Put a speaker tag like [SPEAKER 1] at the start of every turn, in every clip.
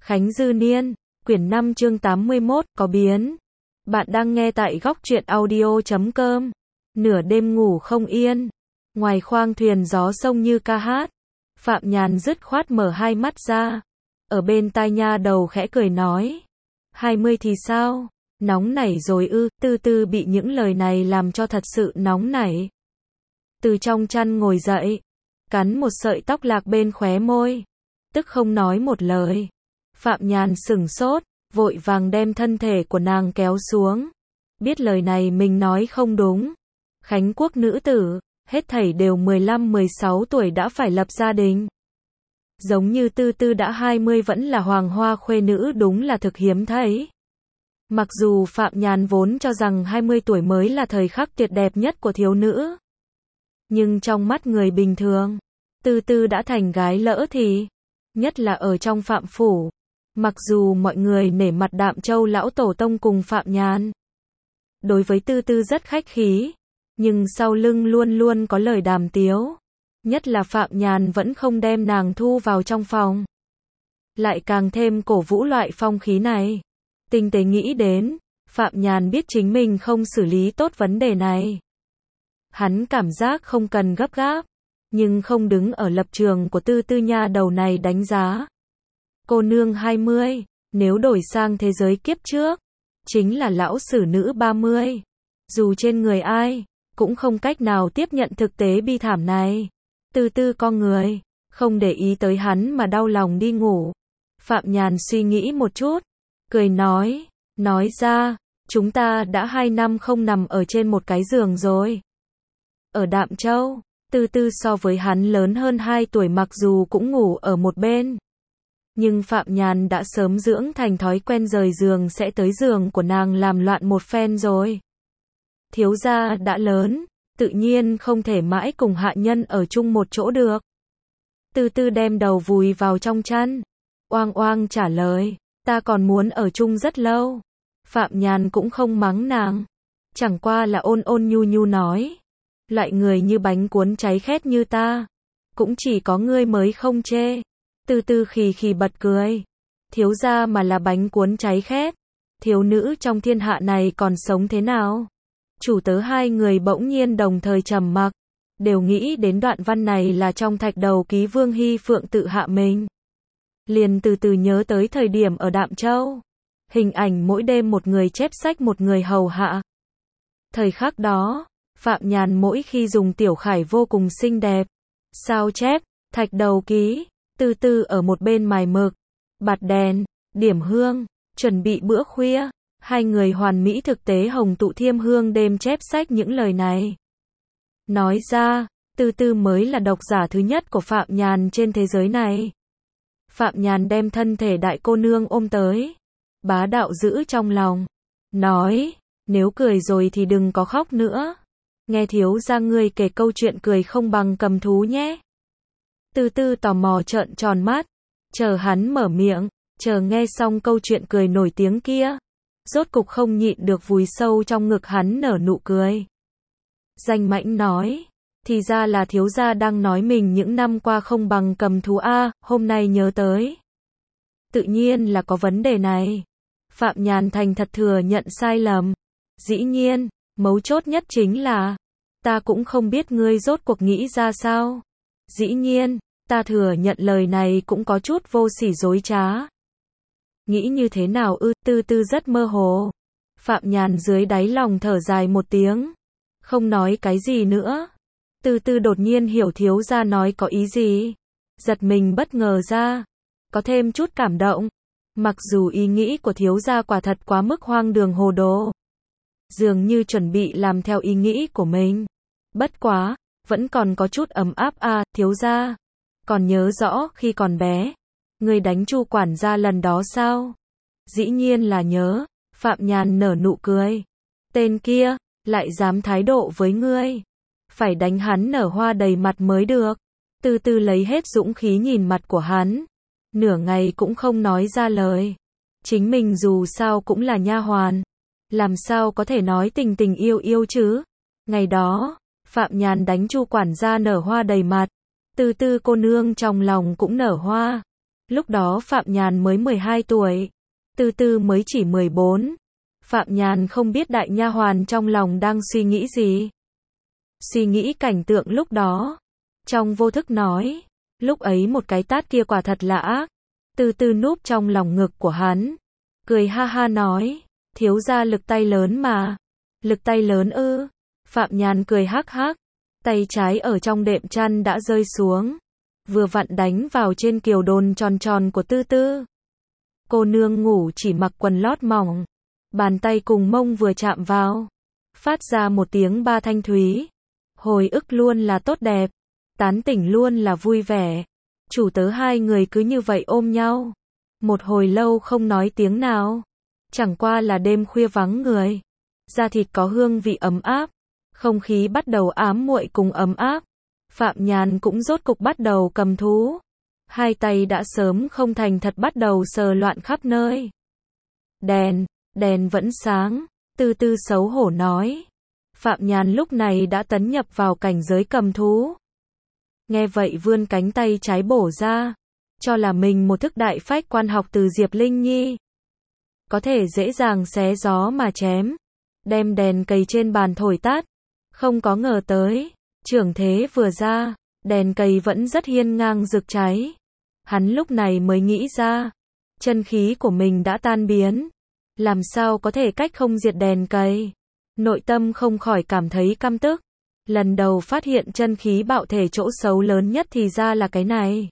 [SPEAKER 1] Khánh Dư Niên, quyển 5 chương 81, có biến. Bạn đang nghe tại góc truyện audio.com. Nửa đêm ngủ không yên. Ngoài khoang thuyền gió sông như ca hát. Phạm Nhàn dứt khoát mở hai mắt ra. Ở bên tai nha đầu khẽ cười nói. 20 thì sao? Nóng nảy rồi ư? Từ từ bị những lời này làm cho thật sự nóng nảy. Từ trong chăn ngồi dậy. Cắn một sợi tóc lạc bên khóe môi. Tức không nói một lời. Phạm Nhàn sửng sốt, vội vàng đem thân thể của nàng kéo xuống. Biết lời này mình nói không đúng. Khánh quốc nữ tử, hết thảy đều 15-16 tuổi đã phải lập gia đình. Giống như Tư Tư đã 20 vẫn là hoàng hoa khuê nữ, đúng là thực hiếm thấy. Mặc dù Phạm Nhàn vốn cho rằng 20 tuổi mới là thời khắc tuyệt đẹp nhất của thiếu nữ. Nhưng trong mắt người bình thường, Tư Tư đã thành gái lỡ thì, nhất là ở trong Phạm phủ. Mặc dù mọi người nể mặt Đạm Châu lão tổ tông cùng Phạm Nhàn, đối với Tư Tư rất khách khí, nhưng sau lưng luôn luôn có lời đàm tiếu. Nhất là Phạm Nhàn vẫn không đem nàng thu vào trong phòng. Lại càng thêm cổ vũ loại phong khí này. Tinh tế nghĩ đến, Phạm Nhàn biết chính mình không xử lý tốt vấn đề này. Hắn cảm giác không cần gấp gáp, nhưng không đứng ở lập trường của Tư Tư nha đầu này đánh giá. Cô nương 20, nếu đổi sang thế giới kiếp trước, chính là lão sử nữ 30. Dù trên người ai, cũng không cách nào tiếp nhận thực tế bi thảm này. Tư Tư con người, không để ý tới hắn mà đau lòng đi ngủ. Phạm Nhàn suy nghĩ một chút, cười nói ra, chúng ta đã 2 năm không nằm ở trên một cái giường rồi. Ở Đạm Châu, Tư Tư so với hắn lớn hơn 2 tuổi, mặc dù cũng ngủ ở một bên. Nhưng Phạm Nhàn đã sớm dưỡng thành thói quen rời giường sẽ tới giường của nàng làm loạn một phen rồi. Thiếu gia đã lớn, tự nhiên không thể mãi cùng hạ nhân ở chung một chỗ được. Tư Tư đem đầu vùi vào trong chăn. Oang oang trả lời, ta còn muốn ở chung rất lâu. Phạm Nhàn cũng không mắng nàng. Chẳng qua là ôn ôn nhu nhu nói. Loại người như bánh cuốn cháy khét như ta, cũng chỉ có ngươi mới không chê. Tư Tư khì khì bật cười. Thiếu gia mà là bánh cuốn cháy khét, thiếu nữ trong thiên hạ này còn sống thế nào? Chủ tớ hai người bỗng nhiên đồng thời trầm mặc, đều nghĩ đến đoạn văn này là trong Thạch Đầu Ký Vương Hy Phượng tự hạ mình. Liền từ từ nhớ tới thời điểm ở Đạm Châu. Hình ảnh mỗi đêm một người chép sách một người hầu hạ. Thời khắc đó, Phạm Nhàn mỗi khi dùng tiểu khải vô cùng xinh đẹp. Sao chép, Thạch Đầu Ký, Tư Tư ở một bên mài mực, bạt đèn, điểm hương, chuẩn bị bữa khuya. Hai người hoàn mỹ thực tế hồng tụ thiêm hương đêm chép sách những lời này. Nói ra, Tư Tư mới là độc giả thứ nhất của Phạm Nhàn trên thế giới này. Phạm Nhàn đem thân thể đại cô nương ôm tới, bá đạo giữ trong lòng, nói, nếu cười rồi thì đừng có khóc nữa. Nghe thiếu gia ngươi kể câu chuyện cười không bằng cầm thú nhé. Tư Tư tò mò trợn tròn mắt, chờ hắn mở miệng, chờ nghe xong câu chuyện cười nổi tiếng kia. Rốt cục không nhịn được vùi sâu trong ngực hắn nở nụ cười. Danh Mãnh nói, thì ra là thiếu gia đang nói mình những năm qua không bằng cầm thú a, hôm nay nhớ tới. Tự nhiên là có vấn đề này. Phạm Nhàn thành thật thừa nhận sai lầm. Dĩ nhiên, mấu chốt nhất chính là, ta cũng không biết ngươi rốt cuộc nghĩ ra sao. Dĩ nhiên, ta thừa nhận lời này cũng có chút vô sỉ dối trá. Nghĩ như thế nào ư? Tư Tư rất mơ hồ. Phạm Nhàn dưới đáy lòng thở dài một tiếng, không nói cái gì nữa. Tư Tư đột nhiên hiểu thiếu gia nói có ý gì. Giật mình bất ngờ ra, có thêm chút cảm động. Mặc dù ý nghĩ của thiếu gia quả thật quá mức hoang đường hồ đồ, dường như chuẩn bị làm theo ý nghĩ của mình. Bất quá, vẫn còn có chút ấm áp a, thiếu gia. Còn nhớ rõ khi còn bé, ngươi đánh Chu quản gia lần đó sao? Dĩ nhiên là nhớ. Phạm Nhàn nở nụ cười. Tên kia, lại dám thái độ với ngươi. Phải đánh hắn nở hoa đầy mặt mới được. Tư Tư lấy hết dũng khí nhìn mặt của hắn. Nửa ngày cũng không nói ra lời. Chính mình dù sao cũng là nha hoàn. Làm sao có thể nói tình tình yêu yêu chứ? Ngày đó, Phạm Nhàn đánh Chu quản gia nở hoa đầy mặt. Tư Tư cô nương trong lòng cũng nở hoa. Lúc đó Phạm Nhàn mới 12 tuổi, Tư Tư mới chỉ 14. Phạm Nhàn không biết đại nha hoàn trong lòng đang suy nghĩ gì. Suy nghĩ cảnh tượng lúc đó, trong vô thức nói, lúc ấy một cái tát kia quả thật là ác. Tư Tư núp trong lòng ngực của hắn, cười ha ha nói, thiếu gia lực tay lớn mà. Lực tay lớn ư? Phạm Nhàn cười hắc hắc, tay trái ở trong đệm chăn đã rơi xuống, vừa vặn đánh vào trên kiều đồn tròn tròn của Tư Tư. Cô nương ngủ chỉ mặc quần lót mỏng, bàn tay cùng mông vừa chạm vào, phát ra một tiếng ba thanh thúy. Hồi ức luôn là tốt đẹp, tán tỉnh luôn là vui vẻ. Chủ tớ hai người cứ như vậy ôm nhau, một hồi lâu không nói tiếng nào. Chẳng qua là đêm khuya vắng người, da thịt có hương vị ấm áp, không khí bắt đầu ám muội cùng ấm áp. Phạm Nhàn cũng rốt cục bắt đầu cầm thú, hai tay đã sớm không thành thật bắt đầu sờ loạn khắp nơi. Đèn vẫn sáng, Tư Tư xấu hổ nói. Phạm Nhàn lúc này đã tấn nhập vào cảnh giới cầm thú. Nghe vậy vươn cánh tay trái bổ ra, cho là mình một thức đại phách quan học từ Diệp Linh Nhi, có thể dễ dàng xé gió mà chém, đem đèn cầy trên bàn thổi tát. Không có ngờ tới, trưởng thế vừa ra, đèn cầy vẫn rất hiên ngang rực cháy. Hắn lúc này mới nghĩ ra, chân khí của mình đã tan biến, làm sao có thể cách không diệt đèn cầy. Nội tâm không khỏi cảm thấy căm tức. Lần đầu phát hiện chân khí bạo thể chỗ xấu lớn nhất thì ra là cái này.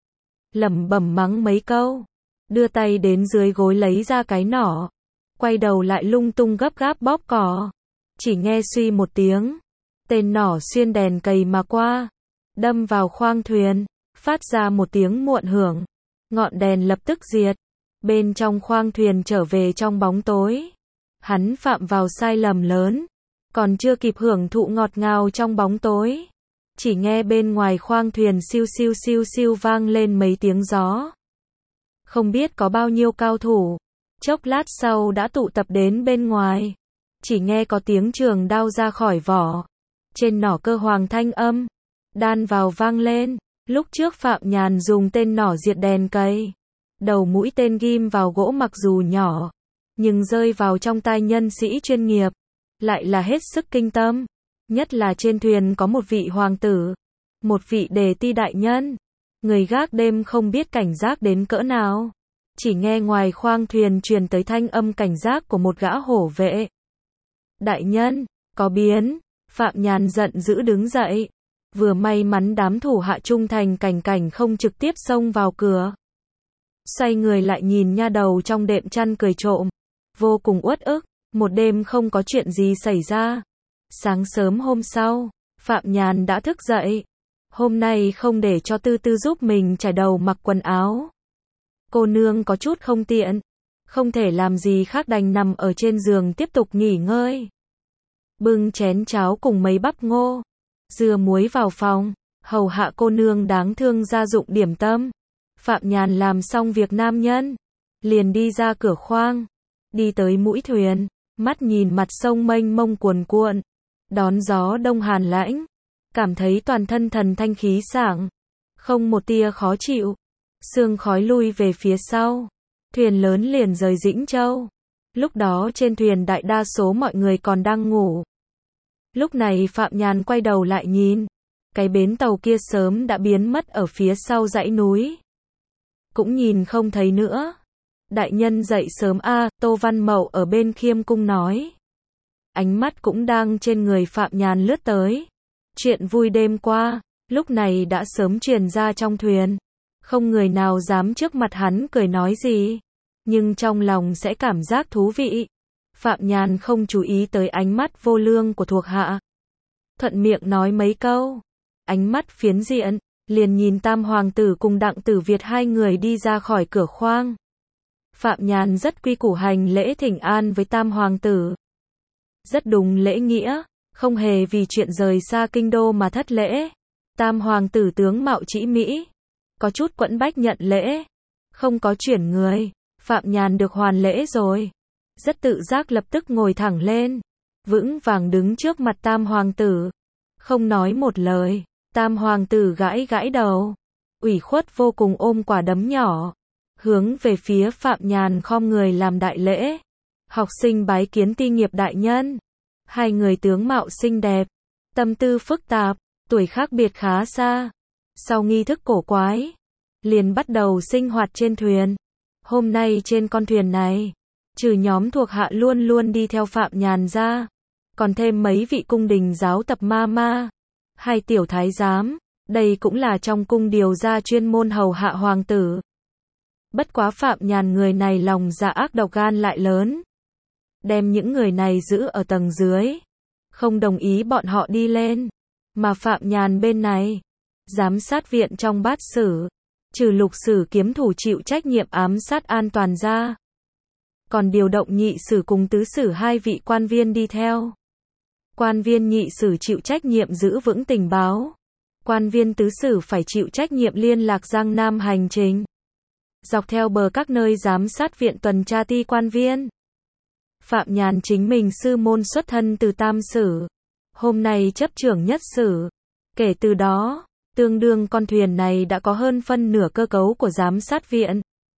[SPEAKER 1] Lẩm bẩm mắng mấy câu, đưa tay đến dưới gối lấy ra cái nỏ, quay đầu lại lung tung gấp gáp bóp cỏ. Chỉ nghe suy một tiếng, tên nỏ xuyên đèn cầy mà qua, đâm vào khoang thuyền, phát ra một tiếng muộn hưởng. Ngọn đèn lập tức diệt, bên trong khoang thuyền trở về trong bóng tối. Hắn phạm vào sai lầm lớn, còn chưa kịp hưởng thụ ngọt ngào trong bóng tối, chỉ nghe bên ngoài khoang thuyền siêu siêu siêu siêu vang lên mấy tiếng gió. Không biết có bao nhiêu cao thủ, chốc lát sau đã tụ tập đến bên ngoài. Chỉ nghe có tiếng trường đao ra khỏi vỏ, trên nỏ cơ hoàng thanh âm đan vào vang lên. Lúc trước Phạm Nhàn dùng tên nỏ diệt đèn cầy, đầu mũi tên ghim vào gỗ mặc dù nhỏ, nhưng rơi vào trong tay nhân sĩ chuyên nghiệp, lại là hết sức kinh tâm. Nhất là trên thuyền có một vị hoàng tử, một vị đề ti đại nhân, người gác đêm không biết cảnh giác đến cỡ nào. Chỉ nghe ngoài khoang thuyền truyền tới thanh âm cảnh giác của một gã hổ vệ. Đại nhân, có biến. Phạm Nhàn giận dữ đứng dậy. Vừa may mắn đám thủ hạ trung thành cảnh cảnh không trực tiếp xông vào cửa. Xoay người lại nhìn nha đầu trong đệm chăn cười trộm, vô cùng uất ức. Một đêm không có chuyện gì xảy ra. Sáng sớm hôm sau, Phạm Nhàn đã thức dậy. Hôm nay không để cho Tư Tư giúp mình trải đầu mặc quần áo. Cô nương có chút không tiện, không thể làm gì khác đành nằm ở trên giường tiếp tục nghỉ ngơi. Bưng chén cháo cùng mấy bắp ngô, dưa muối vào phòng, hầu hạ cô nương đáng thương gia dụng điểm tâm. Phạm Nhàn làm xong việc nam nhân, liền đi ra cửa khoang, đi tới mũi thuyền, mắt nhìn mặt sông mênh mông cuồn cuộn, đón gió đông hàn lãnh, cảm thấy toàn thân thần thanh khí sảng, không một tia khó chịu. Sương khói lui về phía sau, thuyền lớn liền rời Dĩnh Châu. Lúc đó trên thuyền đại đa số mọi người còn đang ngủ. Lúc này Phạm Nhàn quay đầu lại nhìn, cái bến tàu kia sớm đã biến mất ở phía sau dãy núi, cũng nhìn không thấy nữa. Đại nhân dậy sớm a, Tô Văn Mậu ở bên khiêm cung nói. Ánh mắt cũng đang trên người Phạm Nhàn lướt tới. Chuyện vui đêm qua, lúc này đã sớm truyền ra trong thuyền. Không người nào dám trước mặt hắn cười nói gì, nhưng trong lòng sẽ cảm giác thú vị. Phạm Nhàn không chú ý tới ánh mắt vô lương của thuộc hạ, thuận miệng nói mấy câu. Ánh mắt phiến diện, liền nhìn Tam hoàng tử cùng Đặng Tử Việt hai người đi ra khỏi cửa khoang. Phạm Nhàn rất quy củ hành lễ thỉnh an với Tam hoàng tử, rất đúng lễ nghĩa, không hề vì chuyện rời xa kinh đô mà thất lễ. Tam hoàng tử tướng mạo trĩ mỹ, có chút quẫn bách nhận lễ, không có chuyển người. Phạm Nhàn được hoàn lễ rồi, rất tự giác lập tức ngồi thẳng lên, vững vàng đứng trước mặt Tam hoàng tử, không nói một lời. Tam hoàng tử gãi gãi đầu, ủy khuất vô cùng ôm quả đấm nhỏ, hướng về phía Phạm Nhàn khom người làm đại lễ. Học sinh bái kiến ti nghiệp đại nhân. Hai người tướng mạo xinh đẹp, tâm tư phức tạp, tuổi khác biệt khá xa. Sau nghi thức cổ quái, liền bắt đầu sinh hoạt trên thuyền. Hôm nay trên con thuyền này, trừ nhóm thuộc hạ luôn luôn đi theo Phạm Nhàn ra, còn thêm mấy vị cung đình giáo tập ma ma, hai tiểu thái giám, đây cũng là trong cung điều ra chuyên môn hầu hạ hoàng tử. Bất quá Phạm Nhàn người này lòng dạ ác độc gan lại lớn, đem những người này giữ ở tầng dưới, không đồng ý bọn họ đi lên. Mà Phạm Nhàn bên này, giám sát viện trong bát sử, trừ Lục Sử kiếm thủ chịu trách nhiệm ám sát an toàn ra, còn điều động nhị sử cùng tứ sử hai vị quan viên đi theo. Quan viên nhị sử chịu trách nhiệm giữ vững tình báo, quan viên tứ sử phải chịu trách nhiệm liên lạc Giang Nam hành trình, dọc theo bờ các nơi giám sát viện tuần tra ti quan viên. Phạm Nhàn chính mình sư môn xuất thân từ tam sử, hôm nay chấp trưởng nhất sử. Kể từ đó, tương đương con thuyền này đã có hơn phân nửa cơ cấu của giám sát viện.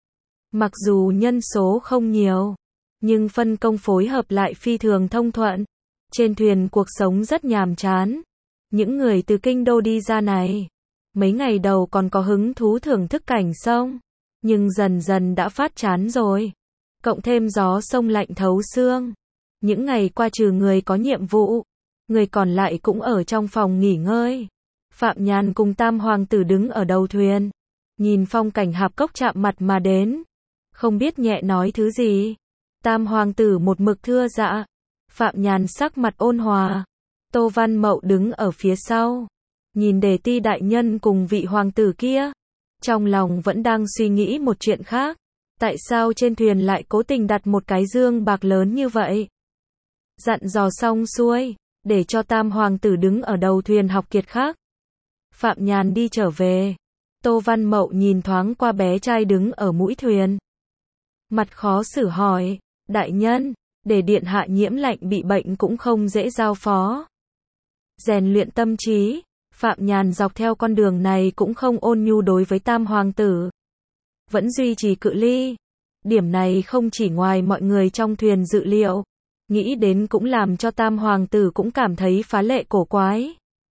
[SPEAKER 1] Mặc dù nhân số không nhiều, nhưng phân công phối hợp lại phi thường thông thuận. Trên thuyền cuộc sống rất nhàm chán. Những người từ kinh đô đi ra này, mấy ngày đầu còn có hứng thú thưởng thức cảnh sông, nhưng dần dần đã phát chán rồi. Cộng thêm gió sông lạnh thấu xương. Những ngày qua trừ người có nhiệm vụ, người còn lại cũng ở trong phòng nghỉ ngơi. Phạm Nhàn cùng tam hoàng tử đứng ở đầu thuyền, nhìn phong cảnh hạp cốc chạm mặt mà đến, không biết nhẹ nói thứ gì. Tam hoàng tử một mực thưa dạ, Phạm Nhàn sắc mặt ôn hòa. Tô Văn Mậu đứng ở phía sau, nhìn Đề Ti đại nhân cùng vị hoàng tử kia, trong lòng vẫn đang suy nghĩ một chuyện khác. Tại sao trên thuyền lại cố tình đặt một cái dương bạc lớn như vậy? Dặn dò xong xuôi, để cho tam hoàng tử đứng ở đầu thuyền học kiệt khác. Phạm Nhàn đi trở về. Tô Văn Mậu nhìn thoáng qua bé trai đứng ở mũi thuyền, mặt khó xử hỏi, đại nhân, để điện hạ nhiễm lạnh bị bệnh cũng không dễ giao phó. Rèn luyện tâm trí, Phạm Nhàn dọc theo con đường này cũng không ôn nhu đối với tam hoàng tử, vẫn duy trì cự ly. Điểm này không chỉ ngoài mọi người trong thuyền dự liệu, nghĩ đến cũng làm cho tam hoàng tử cũng cảm thấy phá lệ cổ quái.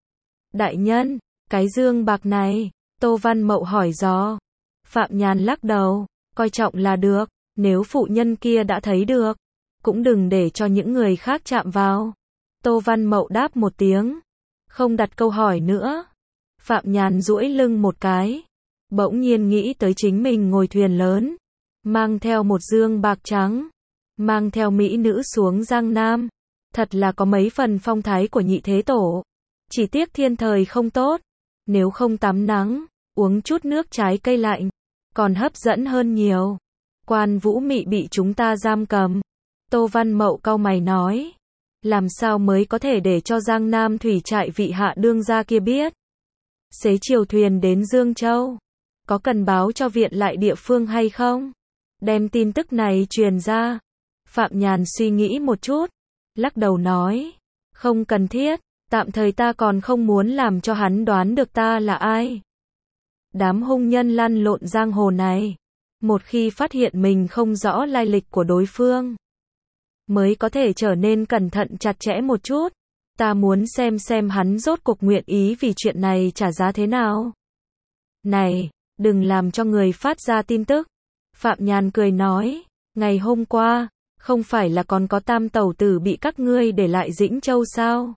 [SPEAKER 1] Đại nhân, cái dương bạc này, Tô Văn Mậu hỏi dò. Phạm Nhàn lắc đầu, coi trọng là được, nếu phụ nhân kia đã thấy được, cũng đừng để cho những người khác chạm vào. Tô Văn Mậu đáp một tiếng, không đặt câu hỏi nữa. Phạm Nhàn duỗi lưng một cái, bỗng nhiên nghĩ tới chính mình ngồi thuyền lớn, mang theo một dương bạc trắng, mang theo mỹ nữ xuống Giang Nam, thật là có mấy phần phong thái của nhị thế tổ. Chỉ tiếc thiên thời không tốt, nếu không tắm nắng, uống chút nước trái cây lạnh, còn hấp dẫn hơn nhiều. Quan Vũ Mị bị chúng ta giam cầm. Tô Văn Mậu cau mày nói, làm sao mới có thể để cho Giang Nam thủy trại vị hạ đương gia kia biết? Xế chiều thuyền đến Dương Châu, có cần báo cho viện lại địa phương hay không? Đem tin tức này truyền ra. Phạm Nhàn suy nghĩ một chút, lắc đầu nói, không cần thiết, tạm thời ta còn không muốn làm cho hắn đoán được ta là ai. Đám hung nhân lăn lộn giang hồ này, một khi phát hiện mình không rõ lai lịch của đối phương, mới có thể trở nên cẩn thận chặt chẽ một chút. Ta muốn xem hắn rốt cuộc nguyện ý vì chuyện này trả giá thế nào. Này, đừng làm cho người phát ra tin tức. Phạm Nhàn cười nói, ngày hôm qua, không phải là còn có tam tẩu tử bị các ngươi để lại Dĩnh Châu sao?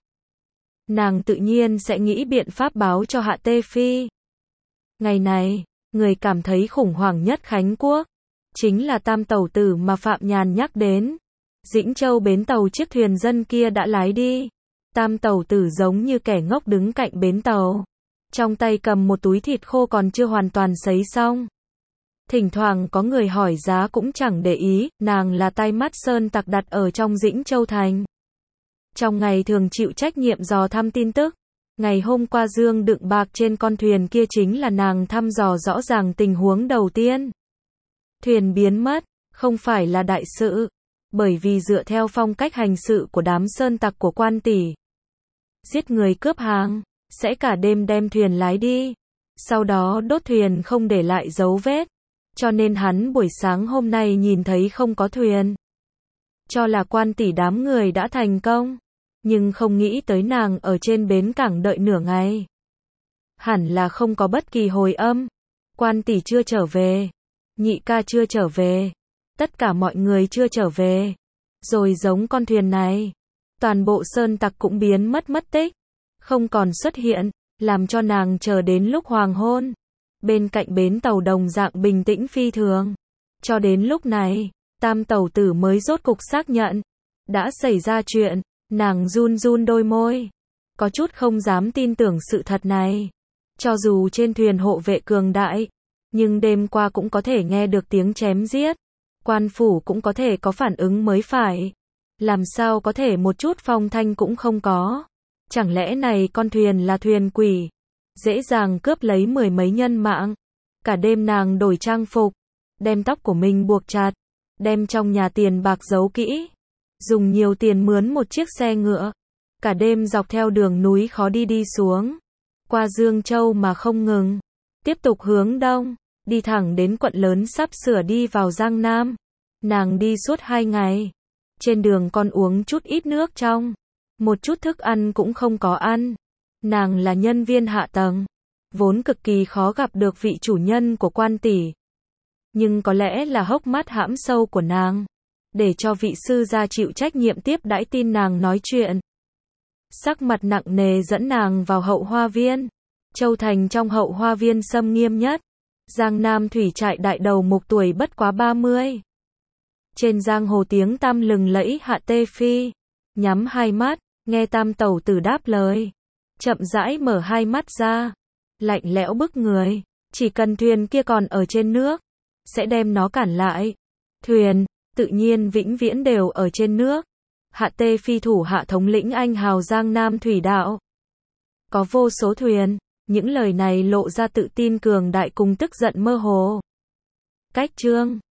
[SPEAKER 1] Nàng tự nhiên sẽ nghĩ biện pháp báo cho Hạ Tê Phi. Ngày này, người cảm thấy khủng hoảng nhất Khánh Quốc, chính là tam tẩu tử mà Phạm Nhàn nhắc đến. Dĩnh Châu bến tàu chiếc thuyền dân kia đã lái đi. Tam tẩu tử giống như kẻ ngốc đứng cạnh bến tàu, trong tay cầm một túi thịt khô còn chưa hoàn toàn sấy xong. Thỉnh thoảng có người hỏi giá cũng chẳng để ý, nàng là tai mắt sơn tặc đặt ở trong Dĩnh Châu thành. Trong ngày thường chịu trách nhiệm dò thăm tin tức. Ngày hôm qua dương đựng bạc trên con thuyền kia chính là nàng thăm dò rõ ràng tình huống đầu tiên. Thuyền biến mất, không phải là đại sự, bởi vì dựa theo phong cách hành sự của đám sơn tặc của quan tỷ, giết người cướp hàng, sẽ cả đêm đem thuyền lái đi. sau đó đốt thuyền không để lại dấu vết, cho nên hắn buổi sáng hôm nay nhìn thấy không có thuyền. Cho là Quan tỷ đám người đã thành công, nhưng không nghĩ tới nàng ở trên bến cảng đợi nửa ngày. Hẳn là không có bất kỳ hồi âm, Quan tỷ chưa trở về, nhị ca chưa trở về, tất cả mọi người chưa trở về. Rồi giống con thuyền này, toàn bộ sơn tặc cũng biến mất tích, không còn xuất hiện, làm cho nàng chờ đến lúc hoàng hôn. Bên cạnh bến tàu đồng dạng bình tĩnh phi thường. Cho đến lúc này, Tam tẩu tử mới rốt cục xác nhận, đã xảy ra chuyện, nàng run run đôi môi, có chút không dám tin tưởng sự thật này. Cho dù trên thuyền hộ vệ cường đại, nhưng đêm qua cũng có thể nghe được tiếng chém giết. Quan phủ cũng có thể có phản ứng mới phải. Làm sao có thể một chút phong thanh cũng không có? Chẳng lẽ này con thuyền là thuyền quỷ? Dễ dàng cướp lấy mười mấy nhân mạng. Cả đêm nàng đổi trang phục, đem tóc của mình buộc chặt, đem trong nhà tiền bạc giấu kỹ, dùng nhiều tiền mướn một chiếc xe ngựa, cả đêm dọc theo đường núi khó đi xuống, qua Dương Châu mà không ngừng, tiếp tục hướng đông, đi thẳng đến quận lớn sắp sửa đi vào Giang Nam. Nàng đi suốt 2 ngày, trên đường còn uống chút ít nước trong, một chút thức ăn cũng không có ăn. Nàng là nhân viên hạ tầng, vốn cực kỳ khó gặp được vị chủ nhân của Quan tỷ. Nhưng có lẽ là hốc mắt hãm sâu của nàng, để cho vị sư gia chịu trách nhiệm tiếp đãi tin nàng nói chuyện. Sắc mặt nặng nề dẫn nàng vào hậu hoa viên. Châu Thành trong hậu hoa viên xâm nghiêm nhất. Giang Nam thủy trại đại đầu mục tuổi bất quá 30. Trên giang hồ tiếng tăm lừng lẫy Hạ Tê Phi. Nhắm hai mắt, nghe Tam tẩu tử đáp lời. Chậm rãi mở hai mắt ra. Lạnh lẽo bức người. Chỉ cần thuyền kia còn ở trên nước, sẽ đem nó cản lại. Thuyền, tự nhiên vĩnh viễn đều ở trên nước. Hạ Tê Phi thủ hạ thống lĩnh anh hào Giang Nam thủy đạo. Có vô số thuyền. Những lời này lộ ra tự tin cường đại cùng tức giận mơ hồ. Cách chương